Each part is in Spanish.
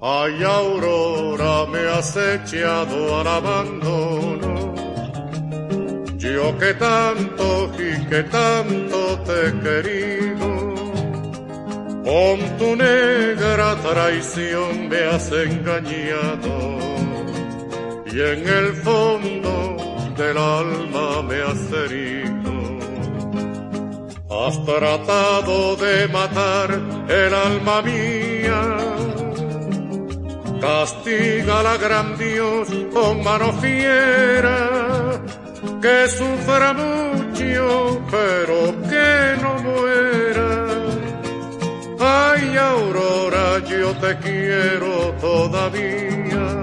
Ay, Aurora, me has echado al abandono. Yo que tanto y que tanto te he querido, con tu negra traición me has engañado y en el fondo del alma me has herido. Has tratado de matar el alma mía. Castiga la gran Dios con mano fiera, que sufra mucho, pero que no muera. Ay, Aurora, yo te quiero todavía.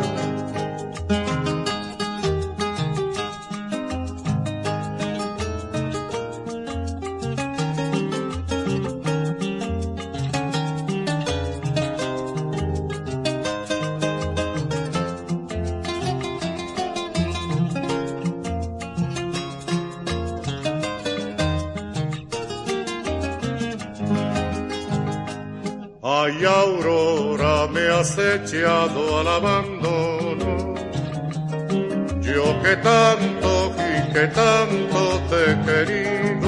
Ay, Aurora, me has echado al abandono. Yo que tanto y que tanto te he querido,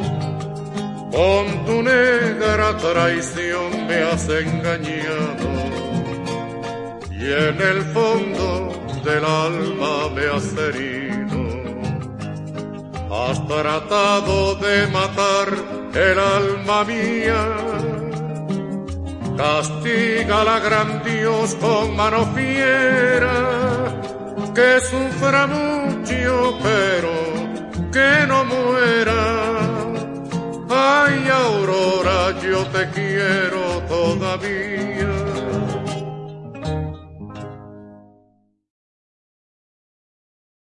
con tu negra traición me has engañado y en el fondo del alma me has herido. Has tratado de matar el alma mía. Castiga la gran Dios con mano fiera, que sufra mucho, pero que no muera. Ay, Aurora, yo te quiero todavía.